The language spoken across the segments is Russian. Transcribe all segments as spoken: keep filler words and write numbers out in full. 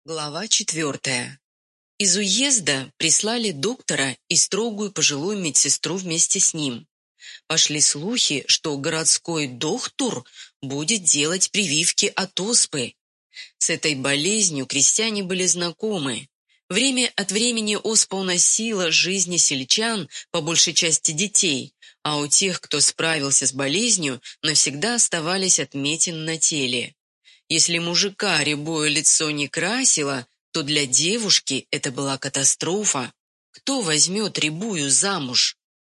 Глава четвертая. Из уезда прислали доктора и строгую пожилую медсестру вместе с ним. Пошли слухи, что городской доктор будет делать прививки от оспы. С этой болезнью крестьяне были знакомы. Время от времени оспа уносила жизни сельчан, по большей части детей, а у тех, кто справился с болезнью, навсегда оставались отметины на теле. Если мужика рябое лицо не красило, то для девушки это была катастрофа. Кто возьмет рябую замуж?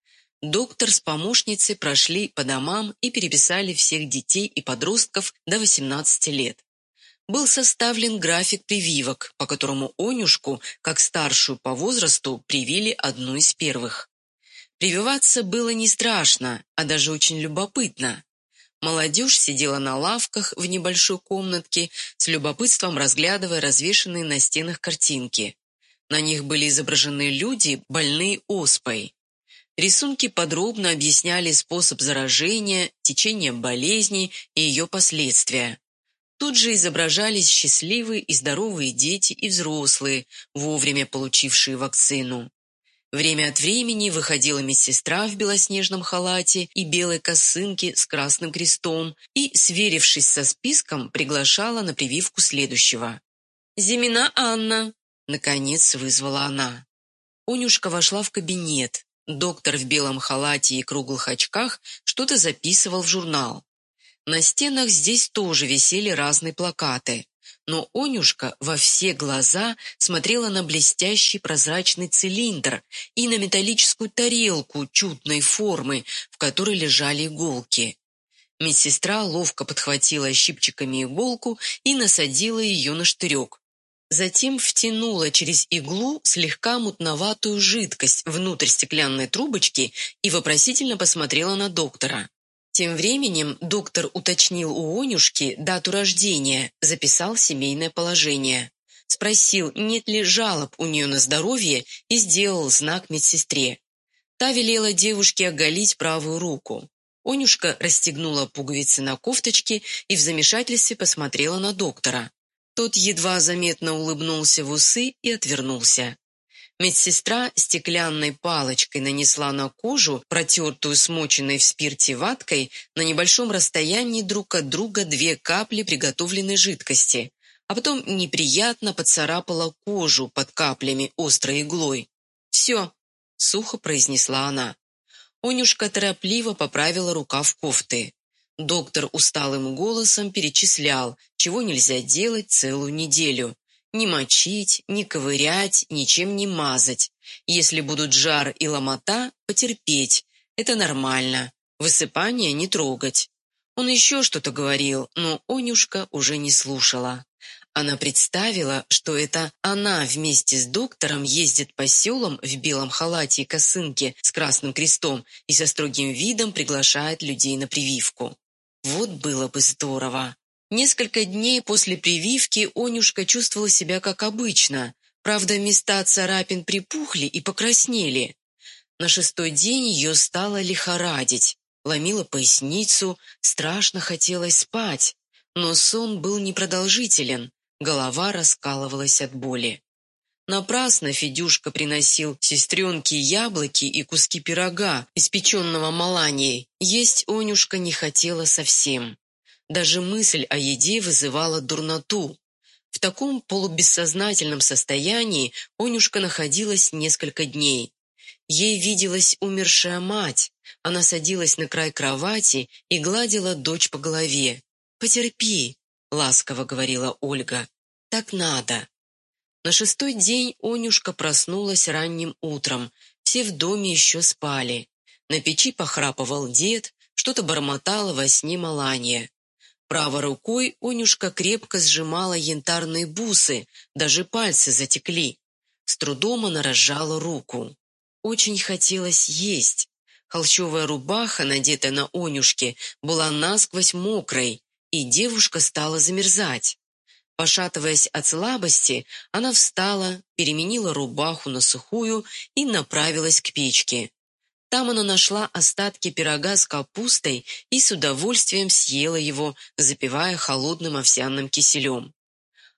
Доктор с помощницей прошли по домам и переписали всех детей и подростков до восемнадцати лет. Был составлен график прививок, по которому Онюшку, как старшую по возрасту, привили одну из первых. Прививаться было не страшно, а даже очень любопытно. Молодежь сидела на лавках в небольшой комнатке, с любопытством разглядывая развешанные на стенах картинки. На них были изображены люди, больные оспой. Рисунки подробно объясняли способ заражения, течение болезни и ее последствия. Тут же изображались счастливые и здоровые дети и взрослые, вовремя получившие вакцину. Время от времени выходила медсестра в белоснежном халате и белой косынке с красным крестом и, сверившись со списком, приглашала на прививку следующего. «Зимина Анна!» — наконец вызвала она. Онюшка вошла в кабинет. Доктор в белом халате и круглых очках что-то записывал в журнал. На стенах здесь тоже висели разные плакаты. Но Онюшка во все глаза смотрела на блестящий прозрачный цилиндр и на металлическую тарелку чудной формы, в которой лежали иголки. Медсестра ловко подхватила щипчиками иголку и насадила ее на штырек. Затем втянула через иглу слегка мутноватую жидкость внутрь стеклянной трубочки и вопросительно посмотрела на доктора. Тем временем доктор уточнил у Онюшки дату рождения, записал семейное положение. Спросил, нет ли жалоб у нее на здоровье, и сделал знак медсестре. Та велела девушке оголить правую руку. Онюшка расстегнула пуговицы на кофточке и в замешательстве посмотрела на доктора. Тот едва заметно улыбнулся в усы и отвернулся. Медсестра стеклянной палочкой нанесла на кожу, протертую смоченной в спирте ваткой, на небольшом расстоянии друг от друга две капли приготовленной жидкости, а потом неприятно поцарапала кожу под каплями острой иглой. «Все», — сухо произнесла она. Онюшка торопливо поправила рукав кофты. Доктор усталым голосом перечислял, чего нельзя делать целую неделю. Не мочить, не ковырять, ничем не мазать. Если будут жар и ломота, потерпеть. Это нормально. Высыпание не трогать. Он еще что-то говорил, но Онюшка уже не слушала. Она представила, что это она вместе с доктором ездит по селам в белом халате и косынке с красным крестом и со строгим видом приглашает людей на прививку. Вот было бы здорово. Несколько дней после прививки Онюшка чувствовала себя как обычно. Правда, места царапин припухли и покраснели. На шестой день ее стало лихорадить. Ломила поясницу, страшно хотелось спать. Но сон был непродолжителен, голова раскалывалась от боли. Напрасно Федюшка приносил сестренке яблоки и куски пирога, испеченного Маланьей. Есть Онюшка не хотела совсем. Даже мысль о еде вызывала дурноту. В таком полубессознательном состоянии Онюшка находилась несколько дней. Ей виделась умершая мать. Она садилась на край кровати и гладила дочь по голове. «Потерпи», — ласково говорила Ольга. «Так надо». На шестой день Онюшка проснулась ранним утром. Все в доме еще спали. На печи похрапывал дед, что-то бормотала во сне Маланья. Правой рукой Онюшка крепко сжимала янтарные бусы, даже пальцы затекли. С трудом она разжала руку. Очень хотелось есть. Холщовая рубаха, надетая на Онюшке, была насквозь мокрой, и девушка стала замерзать. Пошатываясь от слабости, она встала, переменила рубаху на сухую и направилась к печке. Там она нашла остатки пирога с капустой и с удовольствием съела его, запивая холодным овсяным киселем.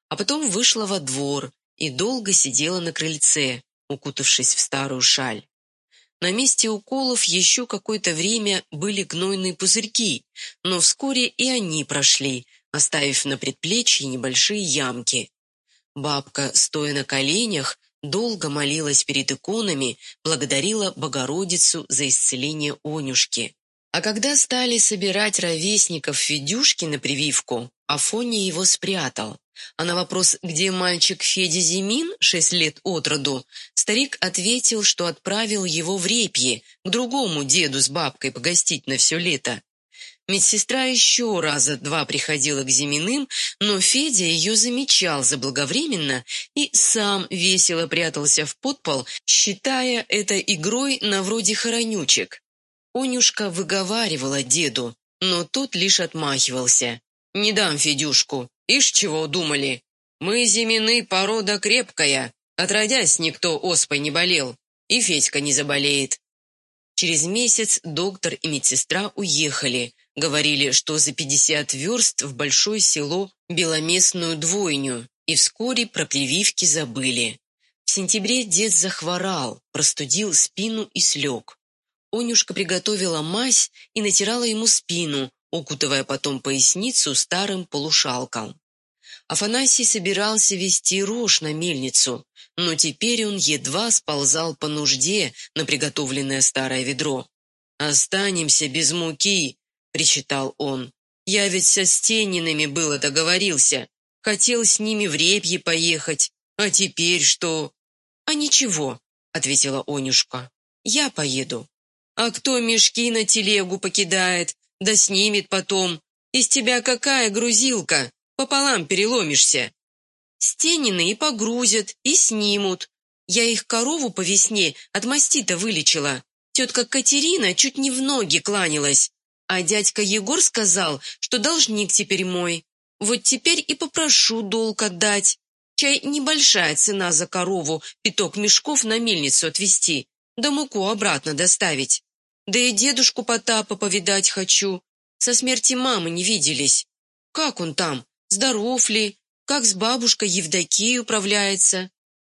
А потом вышла во двор и долго сидела на крыльце, укутавшись в старую шаль. На месте уколов еще какое-то время были гнойные пузырьки, но вскоре и они прошли, оставив на предплечье небольшие ямки. Бабка, стоя на коленях, долго молилась перед иконами, благодарила Богородицу за исцеление Онюшки. А когда стали собирать ровесников Федюшки на прививку, Афоня его спрятал. А на вопрос, где мальчик Федя Зимин, шесть лет от роду, старик ответил, что отправил его в Репье, к другому деду с бабкой погостить на все лето. Медсестра еще раза два приходила к Зиминым, но Федя ее замечал заблаговременно и сам весело прятался в подпол, считая это игрой на вроде хоронючек. Онюшка выговаривала деду, но тот лишь отмахивался. «Не дам Федюшку, ишь чего думали? Мы, Зимины, порода крепкая, отродясь никто оспой не болел, и Федька не заболеет». Через месяц доктор и медсестра уехали, говорили, что за пятьдесят верст в большое село беломестную двойню, и вскоре про прививки забыли. В сентябре дед захворал, простудил спину и слег. Онюшка приготовила мазь и натирала ему спину, укутывая потом поясницу старым полушалком. Афанасий собирался везти рожь на мельницу, но теперь он едва сползал по нужде на приготовленное старое ведро. «Останемся без муки», — причитал он. «Я ведь со Стениными было договорился, хотел с ними в Репье поехать, а теперь что?» «А ничего», — ответила Онюшка, — «я поеду». «А кто мешки на телегу покидает, да снимет потом? Из тебя какая грузилка? Пополам переломишься». «Стенины и погрузят, и снимут. Я их корову по весне от масти-то вылечила. Тетка Катерина чуть не в ноги кланялась. А дядька Егор сказал, что должник теперь мой. Вот теперь и попрошу долг отдать. Чай небольшая цена за корову, пяток мешков на мельницу отвезти, да муку обратно доставить. Да и дедушку Потапа повидать хочу. Со смерти мамы не виделись. Как он там? Здоров ли? Как с бабушкой Евдокией управляется?»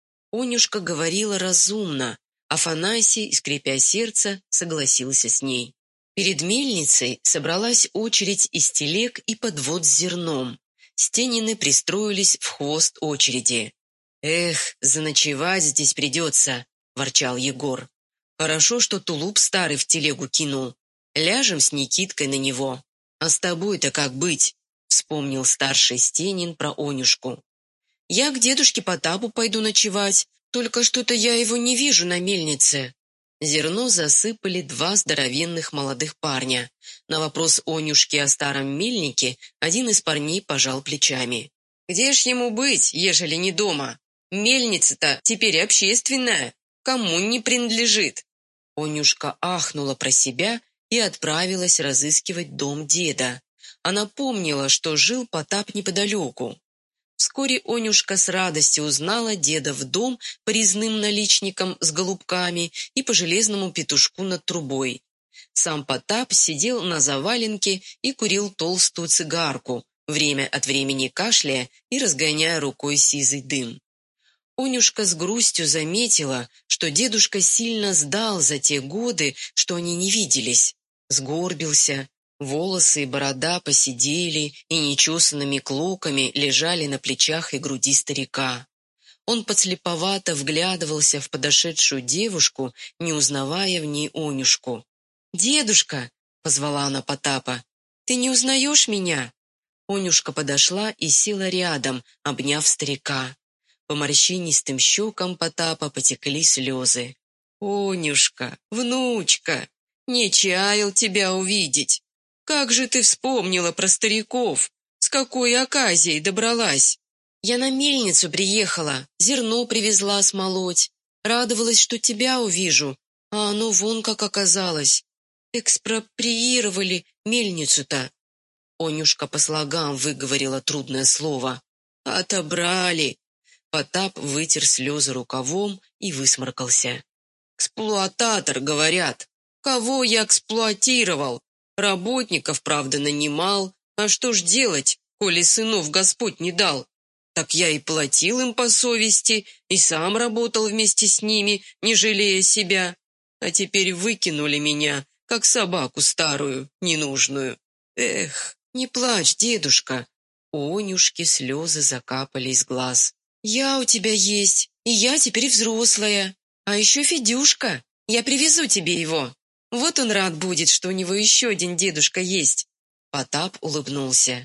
Онюшка говорила разумно. Афанасий, скрипя сердце, согласился с ней. Перед мельницей собралась очередь из телег и подвод с зерном. Стенины пристроились в хвост очереди. «Эх, заночевать здесь придется», — ворчал Егор. «Хорошо, что тулуп старый в телегу кинул. Ляжем с Никиткой на него. А с тобой-то как быть?» — вспомнил старший Стенин про Онюшку. «Я к дедушке Потапу пойду ночевать, только что-то я его не вижу на мельнице». Зерно засыпали два здоровенных молодых парня. На вопрос Онюшки о старом мельнике один из парней пожал плечами. «Где ж ему быть, ежели не дома? Мельница-то теперь общественная, кому не принадлежит». Онюшка ахнула про себя и отправилась разыскивать дом деда. Она помнила, что жил Потап неподалеку. Вскоре Онюшка с радостью узнала деда в дом по резным наличникам с голубками и по железному петушку над трубой. Сам Потап сидел на заваленке и курил толстую цигарку, время от времени кашляя и разгоняя рукой сизый дым. Онюшка с грустью заметила, что дедушка сильно сдал за те годы, что они не виделись. Сгорбился, волосы и борода поседели и нечесанными клоками лежали на плечах и груди старика. Он подслеповато вглядывался в подошедшую девушку, не узнавая в ней Онюшку. «Дедушка!» — позвала она Потапа. «Ты не узнаешь меня?» Онюшка подошла и села рядом, обняв старика. По морщинистым щекам Потапа потекли слезы. «Онюшка, внучка, не чаял тебя увидеть. Как же ты вспомнила про стариков? С какой оказией добралась?» «Я на мельницу приехала, зерно привезла смолоть. Радовалась, что тебя увижу, а оно вон как оказалось. Экспроприировали мельницу-то». Онюшка по слогам выговорила трудное слово. «Отобрали». Потап вытер слезы рукавом и высморкался. «Эксплуататор, говорят. Кого я эксплуатировал? Работников, правда, нанимал. А что ж делать, коли сынов Господь не дал? Так я и платил им по совести, и сам работал вместе с ними, не жалея себя. А теперь выкинули меня, как собаку старую, ненужную. Эх, не плачь, дедушка. У Онюшки слезы закапали из глаз. Я у тебя есть, и я теперь взрослая. А еще Федюшка, я привезу тебе его. Вот он рад будет, что у него еще один дедушка есть. Потап улыбнулся.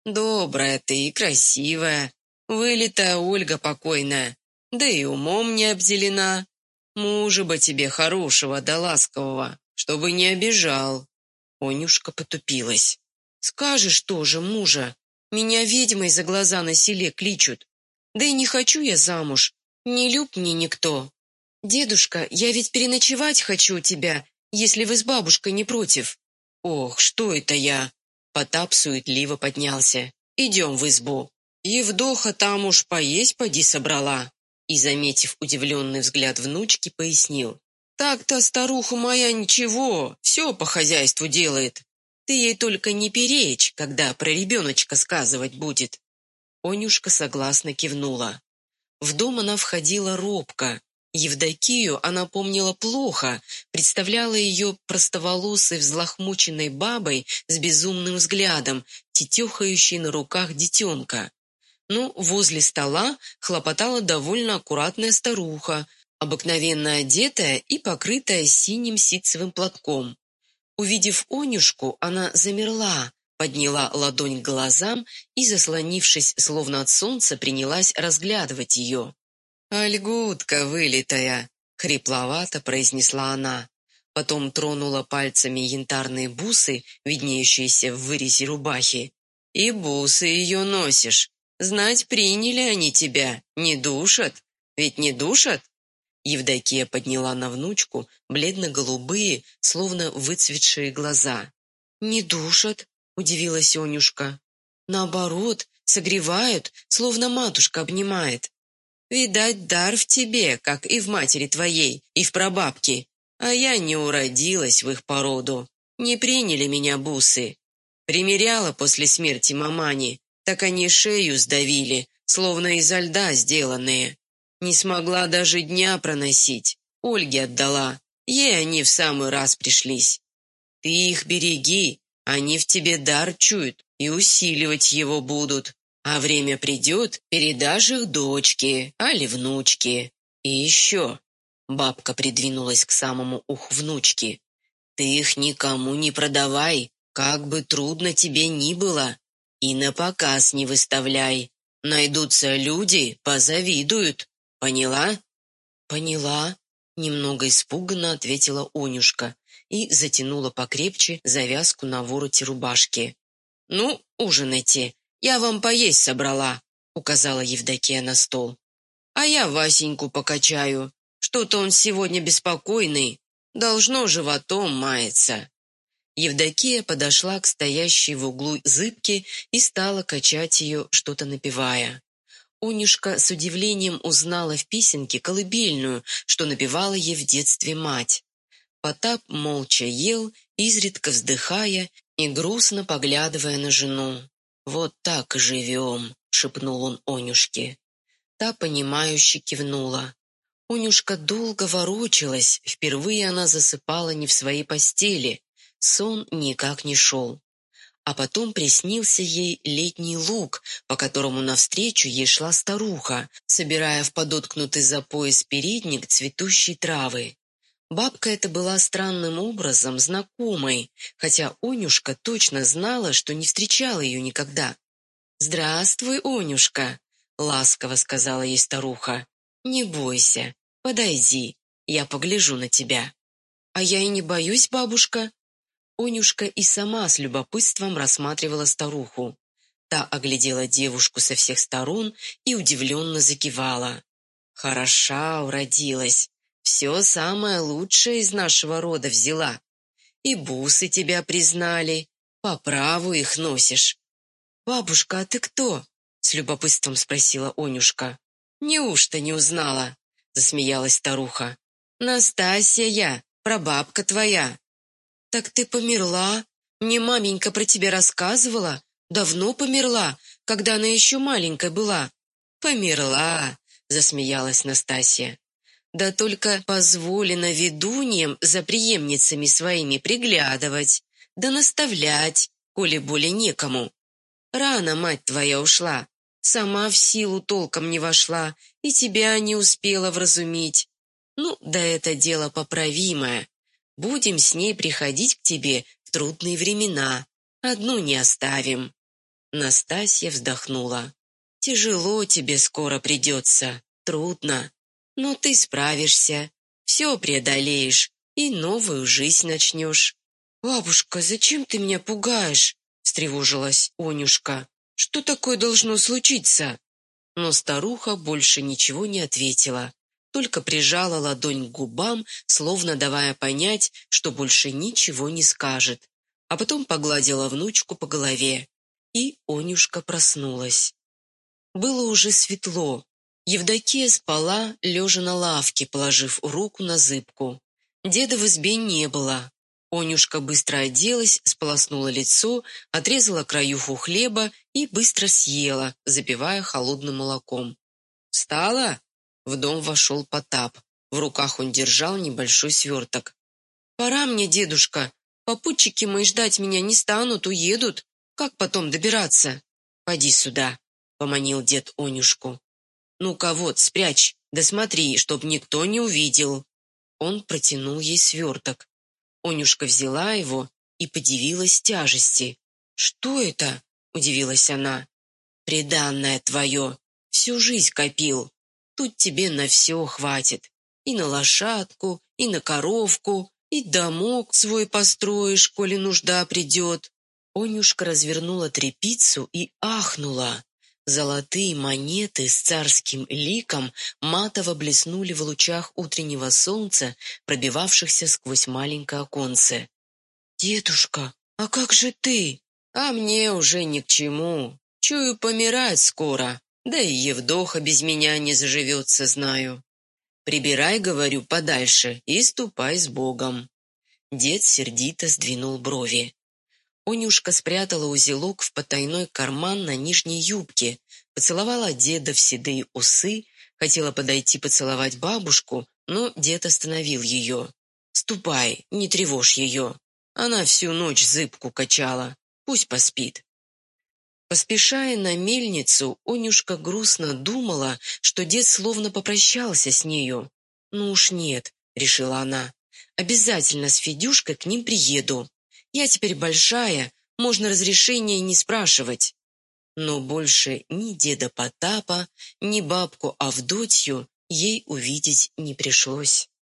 Добрая ты и красивая, вылитая Ольга покойная, да и умом не обделена. Мужа бы тебе хорошего да ласкового, чтобы не обижал. Онюшка потупилась. Скажешь тоже мужа, меня ведьмой за глаза на селе кличут. Да и не хочу я замуж, не люб мне никто. Дедушка, я ведь переночевать хочу у тебя, если вы с бабушкой не против. Ох, что это я? Потап суетливо поднялся. Идем в избу. Евдоха там уж поесть поди собрала. И, заметив удивленный взгляд внучки, пояснил. Так-то старуха моя ничего, все по хозяйству делает. Ты ей только не перечь, когда про ребеночка сказывать будет. Онюшка согласно кивнула. В дом она входила робко. Евдокию она помнила плохо, представляла ее простоволосой взлохмоченной бабой с безумным взглядом, тетехающей на руках детенка. Но возле стола хлопотала довольно аккуратная старуха, обыкновенно одетая и покрытая синим ситцевым платком. Увидев Онюшку, она замерла, подняла ладонь к глазам и, заслонившись словно от солнца, принялась разглядывать ее. «Ольгутка вылитая!» — хрипловато произнесла она. Потом тронула пальцами янтарные бусы, виднеющиеся в вырезе рубахи. «И бусы ее носишь. Знать, приняли они тебя. Не душат? Ведь не душат?» Евдокия подняла на внучку бледно-голубые, словно выцветшие глаза. «Не душат?» — удивилась Онюшка. «Наоборот, согревают, словно матушка обнимает. Видать, дар в тебе, как и в матери твоей, и в прабабке. А я не уродилась в их породу. Не приняли меня бусы. Примеряла после смерти мамани, так они шею сдавили, словно изо льда сделанные. Не смогла даже дня проносить. Ольге отдала. Ей они в самый раз пришлись. Ты их береги, они в тебе дар чуют и усиливать его будут. А время придет, передашь их дочке, али внучке. И еще, бабка придвинулась к самому уху внучки, ты их никому не продавай, как бы трудно тебе ни было, и на показ не выставляй. Найдутся люди, позавидуют. Поняла? Поняла, немного испуганно ответила Онюшка и затянула покрепче завязку на вороте рубашки. Ну, ужинайте. «Я вам поесть собрала», — указала Евдокия на стол. «А я Васеньку покачаю. Что-то он сегодня беспокойный. Должно животом мается». Евдокия подошла к стоящей в углу зыбке и стала качать ее, что-то напевая. Онюшка с удивлением узнала в песенке колыбельную, что напевала ей в детстве мать. Потап молча ел, изредка вздыхая и грустно поглядывая на жену. «Вот так и живем», — шепнул он Онюшке. Та, понимающе кивнула. Онюшка долго ворочалась, впервые она засыпала не в своей постели, сон никак не шел. А потом приснился ей летний луг, по которому навстречу ей шла старуха, собирая в подоткнутый за пояс передник цветущей травы. Бабка эта была странным образом знакомой, хотя Онюшка точно знала, что не встречала ее никогда. «Здравствуй, Онюшка», — ласково сказала ей старуха. «Не бойся, подойди, я погляжу на тебя». «А я и не боюсь, бабушка». Онюшка и сама с любопытством рассматривала старуху. Та оглядела девушку со всех сторон и удивленно закивала. «Хороша уродилась. Все самое лучшее из нашего рода взяла. И бусы тебя признали, по праву их носишь». «Бабушка, а ты кто?» — с любопытством спросила Онюшка. «Неужто не узнала?» — засмеялась старуха. «Настасья я, прабабка твоя». «Так ты померла? Мне маменька про тебя рассказывала. Давно померла, когда она еще маленькой была. «Померла», — засмеялась Настасья. «Да только позволено ведуньям за преемницами своими приглядывать, да наставлять, коли более некому. Рано мать твоя ушла, сама в силу толком не вошла и тебя не успела вразумить. Ну, да это дело поправимое. Будем с ней приходить к тебе в трудные времена, одну не оставим». Настасья вздохнула. «Тяжело тебе скоро придется, трудно, но ты справишься, все преодолеешь и новую жизнь начнешь». «Бабушка, зачем ты меня пугаешь?» — встревожилась Онюшка. «Что такое должно случиться?» Но старуха больше ничего не ответила, только прижала ладонь к губам, словно давая понять, что больше ничего не скажет, а потом погладила внучку по голове, и Онюшка проснулась. Было уже светло. Евдокия спала, лежа на лавке, положив руку на зыбку. Деда в избе не было. Онюшка быстро оделась, сполоснула лицо, отрезала краюху хлеба и быстро съела, запивая холодным молоком. «Встала?» В дом вошел Потап. В руках он держал небольшой сверток. «Пора мне, дедушка. Попутчики мои ждать меня не станут, уедут. Как потом добираться?» «Поди сюда», — поманил дед Онюшку. «Ну-ка вот, спрячь, да смотри, чтоб никто не увидел». Он протянул ей сверток. Онюшка взяла его и подивилась тяжести. «Что это?» — удивилась она. «Приданное твое. Всю жизнь копил. Тут тебе на все хватит. И на лошадку, и на коровку, и домок свой построишь, коли нужда придет». Онюшка развернула тряпицу и ахнула. Золотые монеты с царским ликом матово блеснули в лучах утреннего солнца, пробивавшихся сквозь маленькое оконце. «Дедушка, а как же ты?» «А мне уже ни к чему. Чую, помирать скоро, да и Евдоха без меня не заживется, знаю. Прибирай, говорю, подальше и ступай с Богом». Дед сердито сдвинул брови. Онюшка спрятала узелок в потайной карман на нижней юбке, поцеловала деда в седые усы, хотела подойти поцеловать бабушку, но дед остановил ее. «Ступай, не тревожь ее. Она всю ночь зыбку качала. Пусть поспит». Поспешая на мельницу, Онюшка грустно думала, что дед словно попрощался с нею. «Ну уж нет», — решила она, — «обязательно с Федюшкой к ним приеду. Я теперь большая, можно разрешения не спрашивать». Но больше ни деда Потапа, ни бабку Авдотью ей увидеть не пришлось.